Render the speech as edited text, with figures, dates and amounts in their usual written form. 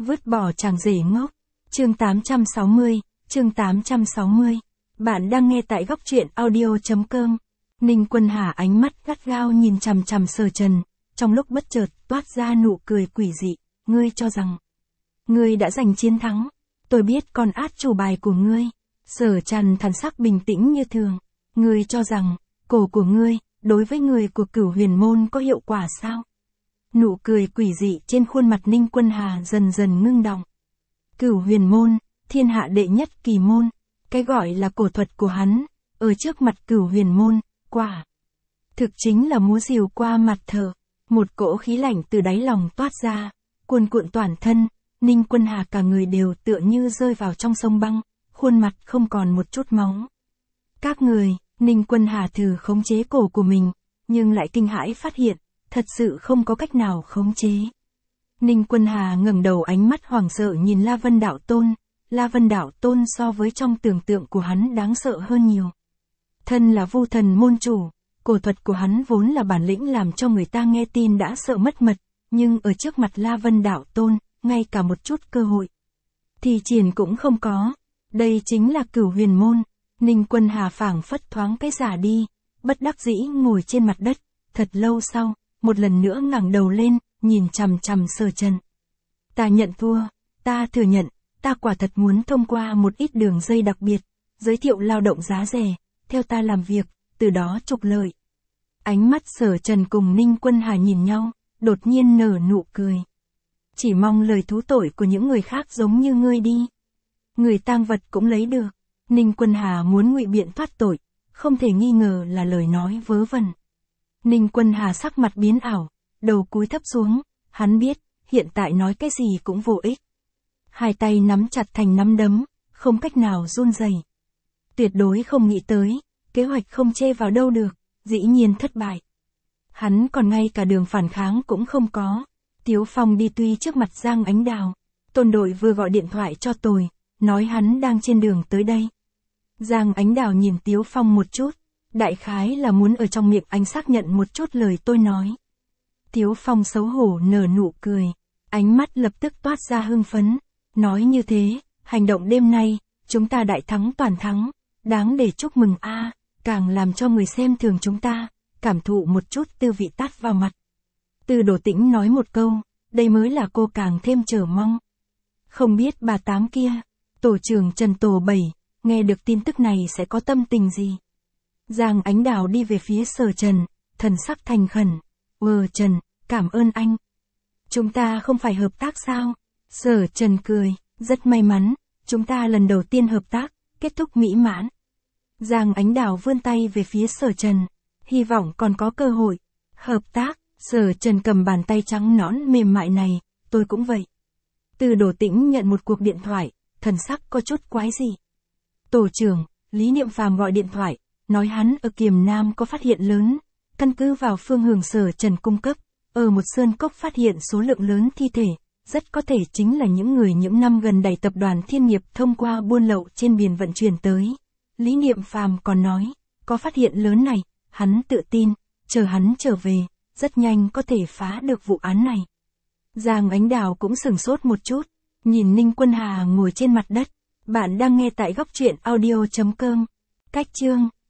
Vứt bỏ chàng rể ngốc. Chương 860, chương 860. Bạn đang nghe tại góc truyện audio.com. Ninh Quân Hà ánh mắt gắt gao nhìn chằm chằm Sở Trần, trong lúc bất chợt toát ra nụ cười quỷ dị. Ngươi cho rằng ngươi đã giành chiến thắng. Tôi biết con át chủ bài của ngươi. Sở Trần thần sắc bình tĩnh như thường. Ngươi cho rằng cổ của ngươi đối với người của Cửu Huyền Môn có hiệu quả sao? Nụ cười quỷ dị trên khuôn mặt Ninh Quân Hà dần dần ngưng đọng. Cửu Huyền Môn, thiên hạ đệ nhất kỳ môn, cái gọi là cổ thuật của hắn, ở trước mặt Cửu Huyền Môn, quả thực chính là múa rìu qua mặt thờ. Một cỗ khí lạnh từ đáy lòng toát ra, cuồn cuộn toàn thân, Ninh Quân Hà cả người đều tựa như rơi vào trong sông băng, khuôn mặt không còn một chút máu. Các người, Ninh Quân Hà thử khống chế cổ của mình, nhưng lại kinh hãi phát hiện, thật sự không có cách nào khống chế. Ninh Quân Hà ngẩng đầu ánh mắt hoảng sợ nhìn La Vân Đạo Tôn. La Vân Đạo Tôn so với trong tưởng tượng của hắn đáng sợ hơn nhiều. Thân là Vu Thần môn chủ, cổ thuật của hắn vốn là bản lĩnh làm cho người ta nghe tin đã sợ mất mật, nhưng ở trước mặt La Vân Đạo Tôn, ngay cả một chút cơ hội thì triển cũng không có. Đây chính là Cửu Huyền Môn. Ninh Quân Hà phảng phất thoáng cái giả đi, bất đắc dĩ ngồi trên mặt đất. Thật lâu sau, một lần nữa ngẩng đầu lên, nhìn chằm chằm Sở Trần. Ta nhận thua, ta thừa nhận, ta quả thật muốn thông qua một ít đường dây đặc biệt, giới thiệu lao động giá rẻ, theo ta làm việc, từ đó trục lợi. Ánh mắt Sở Trần cùng Ninh Quân Hà nhìn nhau, đột nhiên nở nụ cười. Chỉ mong lời thú tội của những người khác giống như ngươi đi. Người tang vật cũng lấy được. Ninh Quân Hà muốn ngụy biện thoát tội, không thể nghi ngờ là lời nói vớ vẩn. Ninh Quân Hà sắc mặt biến ảo, đầu cúi thấp xuống, hắn biết, hiện tại nói cái gì cũng vô ích. Hai tay nắm chặt thành nắm đấm, không cách nào run rẩy. Tuyệt đối không nghĩ tới, kế hoạch không chê vào đâu được, dĩ nhiên thất bại. Hắn còn ngay cả đường phản kháng cũng không có. Tiếu Phong đi tuy trước mặt Giang Ánh Đào, Tôn đội vừa gọi điện thoại cho tôi, nói hắn đang trên đường tới đây. Giang Ánh Đào nhìn Tiếu Phong một chút, đại khái là muốn ở trong miệng anh xác nhận một chút lời tôi nói. Tiếu Phong xấu hổ nở nụ cười, ánh mắt lập tức toát ra hưng phấn, nói như thế, hành động đêm nay, chúng ta đại thắng toàn thắng, đáng để chúc mừng a, càng làm cho người xem thường chúng ta, cảm thụ một chút tư vị tát vào mặt. Từ Đổ Tĩnh nói một câu, đây mới là cô càng thêm chờ mong. Không biết bà Tám kia, tổ trưởng Trần Tổ 7, nghe được tin tức này sẽ có tâm tình gì? Giang Ánh Đào đi về phía Sở Trần, thần sắc thành khẩn. Trần, cảm ơn anh. Chúng ta không phải hợp tác sao? Sở Trần cười, rất may mắn, chúng ta lần đầu tiên hợp tác, kết thúc mỹ mãn. Giang Ánh Đào vươn tay về phía Sở Trần, hy vọng còn có cơ hội. Hợp tác, Sở Trần cầm bàn tay trắng nõn mềm mại này, tôi cũng vậy. Từ Đổ Tĩnh nhận một cuộc điện thoại, thần sắc có chút quái dị. Tổ trưởng, Lý Niệm Phàm gọi điện thoại, nói hắn ở Kiềm Nam có phát hiện lớn, căn cứ vào phương hướng Sở Trần cung cấp, ở một sơn cốc phát hiện số lượng lớn thi thể, rất có thể chính là những người những năm gần đây tập đoàn Thiên Nghiệp thông qua buôn lậu trên biển vận chuyển tới. Lý Niệm Phàm còn nói, có phát hiện lớn này, hắn tự tin, chờ hắn trở về, rất nhanh có thể phá được vụ án này. Giang Ánh Đào cũng sửng sốt một chút, nhìn Ninh Quân Hà ngồi trên mặt đất. Bạn đang nghe tại góc truyện audio.com. Cách chương